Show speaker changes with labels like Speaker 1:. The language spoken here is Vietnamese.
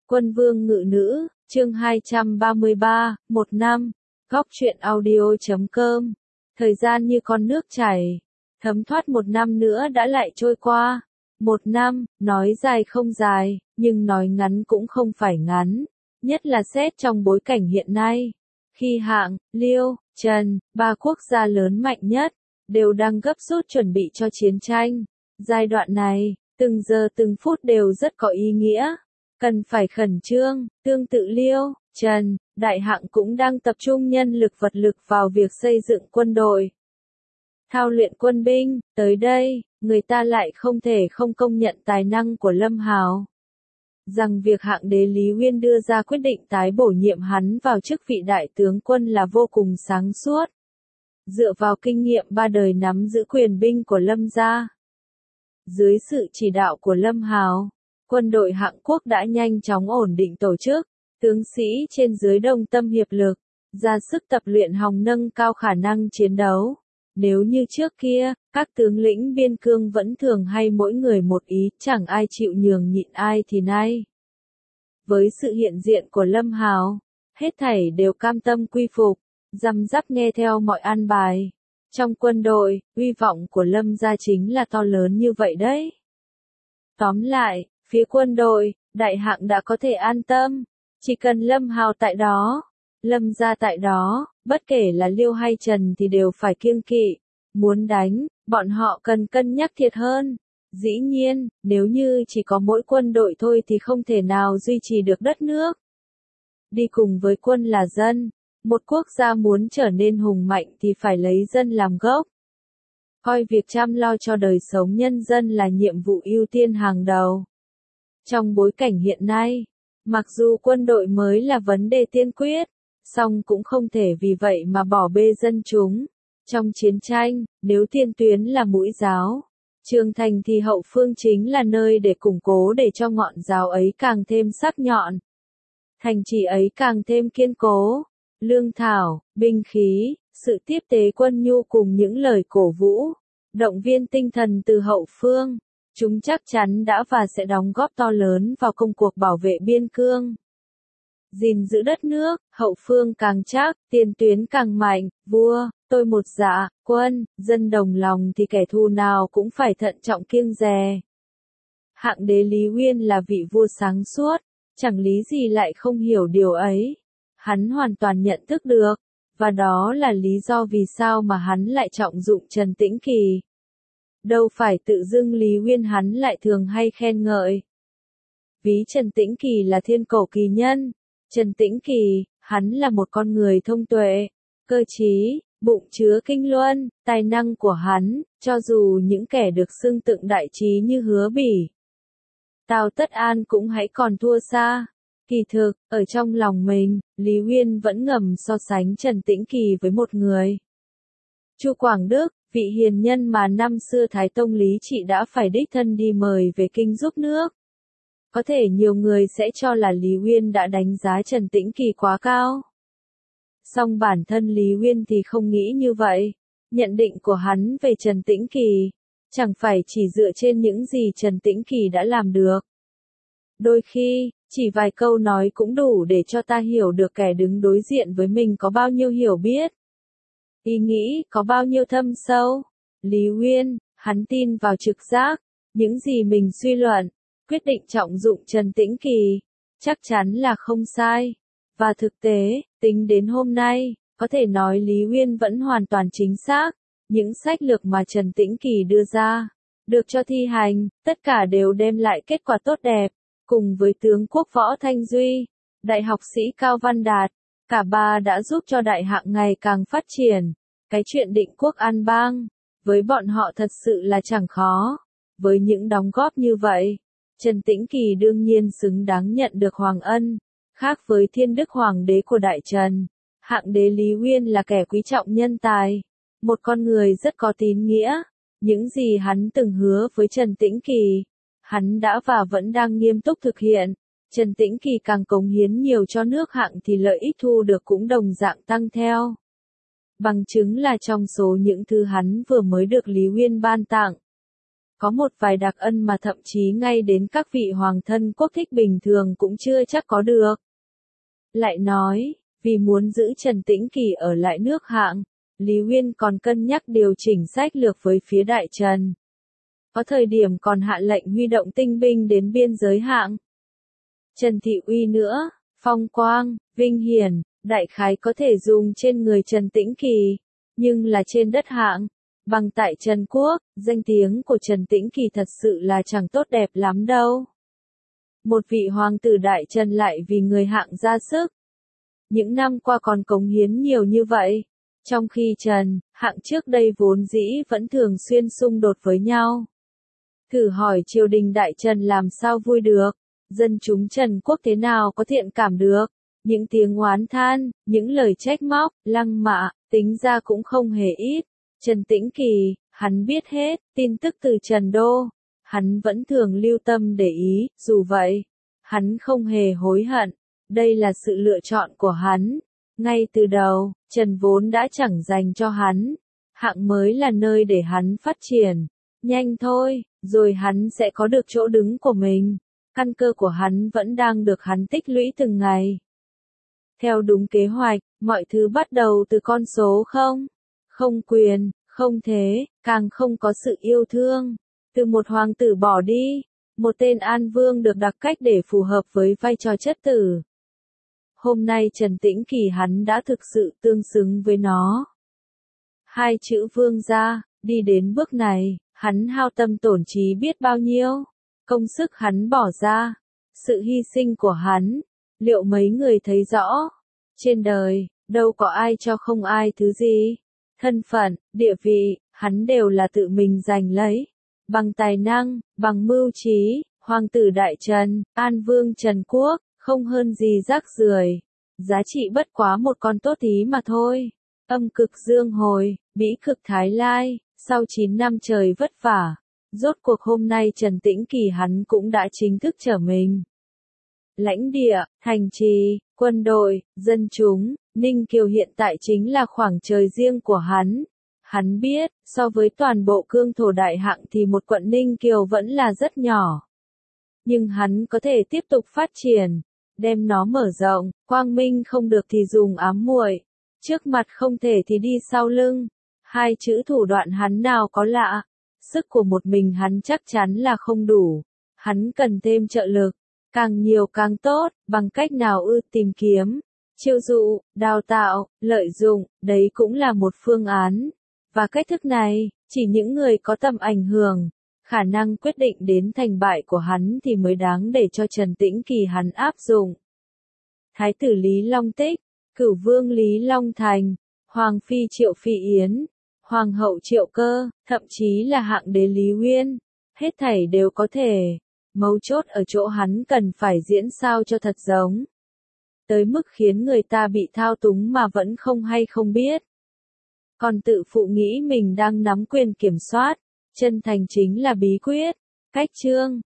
Speaker 1: Quân vương ngự nữ, chương 233, một năm, góc truyện audio.com. Thời gian như con nước chảy, thấm thoát một năm nữa đã lại trôi qua. Một năm, nói dài không dài, nhưng nói ngắn cũng không phải ngắn, nhất là xét trong bối cảnh hiện nay. Khi Hạng, Liêu, Trần, ba quốc gia lớn mạnh nhất, đều đang gấp rút chuẩn bị cho chiến tranh. Giai đoạn này, từng giờ từng phút đều rất có ý nghĩa, cần phải khẩn trương. Tương tự Liêu, Trần, Đại Hạng cũng đang tập trung nhân lực vật lực vào việc xây dựng quân đội, thao luyện quân binh. Tới đây, người ta lại không thể không công nhận tài năng của Lâm Hào. Rằng việc Hạng đế Lý Uyên đưa ra quyết định tái bổ nhiệm hắn vào chức vị đại tướng quân là vô cùng sáng suốt. Dựa vào kinh nghiệm ba đời nắm giữ quyền binh của Lâm gia, dưới sự chỉ đạo của Lâm Hào, quân đội Hạng Quốc đã nhanh chóng ổn định tổ chức, tướng sĩ trên dưới đồng tâm hiệp lực, ra sức tập luyện hòng nâng cao khả năng chiến đấu. Nếu như trước kia, các tướng lĩnh biên cương vẫn thường hay mỗi người một ý, chẳng ai chịu nhường nhịn ai thì nay. Với sự hiện diện của Lâm Hào, hết thảy đều cam tâm quy phục, răm rắp nghe theo mọi an bài. Trong quân đội, uy vọng của Lâm gia chính là to lớn như vậy đấy. Tóm lại, phía quân đội, Đại Hạng đã có thể an tâm, chỉ cần Lâm Hào tại đó, Lâm gia tại đó, bất kể là Liêu hay Trần thì đều phải kiêng kỵ. Muốn đánh, bọn họ cần cân nhắc thiệt hơn. Dĩ nhiên, nếu như chỉ có mỗi quân đội thôi thì không thể nào duy trì được đất nước. Đi cùng với quân là dân. Một quốc gia muốn trở nên hùng mạnh thì phải lấy dân làm gốc. Coi việc chăm lo cho đời sống nhân dân là nhiệm vụ ưu tiên hàng đầu. Trong bối cảnh hiện nay, mặc dù quân đội mới là vấn đề tiên quyết, song cũng không thể vì vậy mà bỏ bê dân chúng. Trong chiến tranh, nếu tiền tuyến là mũi giáo, trường thành thì hậu phương chính là nơi để củng cố để cho ngọn giáo ấy càng thêm sắc nhọn. Thành trì ấy càng thêm kiên cố. Lương thảo, binh khí, sự tiếp tế quân nhu cùng những lời cổ vũ, động viên tinh thần từ hậu phương, chúng chắc chắn đã và sẽ đóng góp to lớn vào công cuộc bảo vệ biên cương. Gìn giữ đất nước, hậu phương càng chắc, tiền tuyến càng mạnh. Vua, tôi một dạ, quân, dân đồng lòng thì kẻ thù nào cũng phải thận trọng kiêng dè. Hạng đế Lý Uyên là vị vua sáng suốt, chẳng lý gì lại không hiểu điều ấy. Hắn hoàn toàn nhận thức được, và đó là lý do vì sao mà hắn lại trọng dụng Trần Tĩnh Kỳ. Đâu phải tự dưng Lý Uyên hắn lại thường hay khen ngợi. Ví Trần Tĩnh Kỳ là thiên cổ kỳ nhân. Trần Tĩnh Kỳ, hắn là một con người thông tuệ, cơ trí, bụng chứa kinh luân. Tài năng của hắn, cho dù những kẻ được xưng tụng đại trí như Hứa Bỉ, Tào Tất An cũng hãy còn thua xa. Kỳ thực, ở trong lòng mình, Lý Uyên vẫn ngầm so sánh Trần Tĩnh Kỳ với một người. Chu Quảng Đức, vị hiền nhân mà năm xưa Thái Tông Lý Trị đã phải đích thân đi mời về kinh giúp nước. Có thể nhiều người sẽ cho là Lý Uyên đã đánh giá Trần Tĩnh Kỳ quá cao. Song bản thân Lý Uyên thì không nghĩ như vậy. Nhận định của hắn về Trần Tĩnh Kỳ, chẳng phải chỉ dựa trên những gì Trần Tĩnh Kỳ đã làm được. Đôi khi, chỉ vài câu nói cũng đủ để cho ta hiểu được kẻ đứng đối diện với mình có bao nhiêu hiểu biết, ý nghĩ có bao nhiêu thâm sâu. Lý Uyên, hắn tin vào trực giác, những gì mình suy luận, quyết định trọng dụng Trần Tĩnh Kỳ, chắc chắn là không sai. Và thực tế, tính đến hôm nay, có thể nói Lý Uyên vẫn hoàn toàn chính xác. Những sách lược mà Trần Tĩnh Kỳ đưa ra, được cho thi hành, tất cả đều đem lại kết quả tốt đẹp. Cùng với tướng quốc Võ Thanh Duy, đại học sĩ Cao Văn Đạt, cả ba đã giúp cho Đại Hạng ngày càng phát triển. Cái chuyện định quốc an bang, với bọn họ thật sự là chẳng khó. Với những đóng góp như vậy, Trần Tĩnh Kỳ đương nhiên xứng đáng nhận được hoàng ân. Khác với thiên đức hoàng đế của Đại Trần, Hạng đế Lý Uyên là kẻ quý trọng nhân tài, một con người rất có tín nghĩa. Những gì hắn từng hứa với Trần Tĩnh Kỳ, hắn đã và vẫn đang nghiêm túc thực hiện. Trần Tĩnh Kỳ càng cống hiến nhiều cho nước Hạng thì lợi ích thu được cũng đồng dạng tăng theo. Bằng chứng là trong số những thứ hắn vừa mới được Lý Uyên ban tặng, Có một vài đặc ân mà thậm chí ngay đến các vị hoàng thân quốc thích bình thường cũng chưa chắc có được. Lại nói, vì muốn giữ Trần Tĩnh Kỳ ở lại nước Hạng, Lý Uyên còn cân nhắc điều chỉnh sách lược với phía Đại Trần. Có thời điểm còn hạ lệnh huy động tinh binh đến biên giới Hạng. Trần Thị Uy nữa, phong quang, vinh hiển, đại khái có thể dùng trên người Trần Tĩnh Kỳ, nhưng là trên đất Hạng, bằng tại Trần Quốc, danh tiếng của Trần Tĩnh Kỳ thật sự là chẳng tốt đẹp lắm đâu. Một vị hoàng tử Đại Trần lại vì người Hạng ra sức. Những năm qua còn cống hiến nhiều như vậy, trong khi Trần, Hạng trước đây vốn dĩ vẫn thường xuyên xung đột với nhau. Thử hỏi triều đình Đại Trần làm sao vui được, dân chúng Trần Quốc thế nào có thiện cảm được, những tiếng oán than, những lời trách móc, lăng mạ, tính ra cũng không hề ít. Trần Tĩnh Kỳ, hắn biết hết, tin tức từ Trần Đô, hắn vẫn thường lưu tâm để ý, dù vậy, hắn không hề hối hận, đây là sự lựa chọn của hắn. Ngay từ đầu, Trần vốn đã chẳng dành cho hắn, Hạng mới là nơi để hắn phát triển. Nhanh thôi, rồi hắn sẽ có được chỗ đứng của mình. Căn cơ của hắn vẫn đang được hắn tích lũy từng ngày. Theo đúng kế hoạch, mọi thứ bắt đầu từ con số không. Không quyền, không thế, càng không có sự yêu thương. Từ một hoàng tử bỏ đi, một tên An Vương được đặt cách để phù hợp với vai trò chất tử. Hôm nay Trần Tĩnh Kỳ hắn đã thực sự tương xứng với nó. Hai chữ vương gia, đi đến bước này, hắn hao tâm tổn trí biết bao nhiêu. Công sức hắn bỏ ra, sự hy sinh của hắn, liệu mấy người thấy rõ? Trên đời, đâu có ai cho không ai thứ gì. Thân phận, địa vị, hắn đều là tự mình giành lấy. Bằng tài năng, bằng mưu trí, hoàng tử Đại Trần, An Vương Trần Quốc, không hơn gì rác rưởi. Giá trị bất quá một con tốt tí mà thôi. Âm cực dương hồi, bĩ cực thái lai, sau 9 năm trời vất vả. Rốt cuộc hôm nay Trần Tĩnh Kỳ hắn cũng đã chính thức trở mình. Lãnh địa, thành trì, quân đội, dân chúng, Ninh Kiều hiện tại chính là khoảng trời riêng của hắn. Hắn biết, so với toàn bộ cương thổ Đại Hạng thì một quận Ninh Kiều vẫn là rất nhỏ. Nhưng hắn có thể tiếp tục phát triển, đem nó mở rộng, quang minh không được thì dùng ám muội, trước mặt không thể thì đi sau lưng. Hai chữ thủ đoạn hắn nào có lạ, sức của một mình hắn chắc chắn là không đủ, hắn cần thêm trợ lực, càng nhiều càng tốt, bằng cách nào tìm kiếm, chiêu dụ, đào tạo, lợi dụng, đấy cũng là một phương án. Và cách thức này, chỉ những người có tầm ảnh hưởng, khả năng quyết định đến thành bại của hắn thì mới đáng để cho Trần Tĩnh Kỳ hắn áp dụng. Thái tử Lý Long Tích, Cửu Vương Lý Long Thành, Hoàng Phi Triệu Phi Yến, Hoàng hậu Triệu Cơ, thậm chí là Hạng đế Lý Uyên, hết thảy đều có thể. Mấu chốt ở chỗ hắn cần phải diễn sao cho thật giống. Tới mức khiến người ta bị thao túng mà vẫn không hay không biết. Còn tự phụ nghĩ mình đang nắm quyền kiểm soát, chân thành chính là bí quyết. Cách chương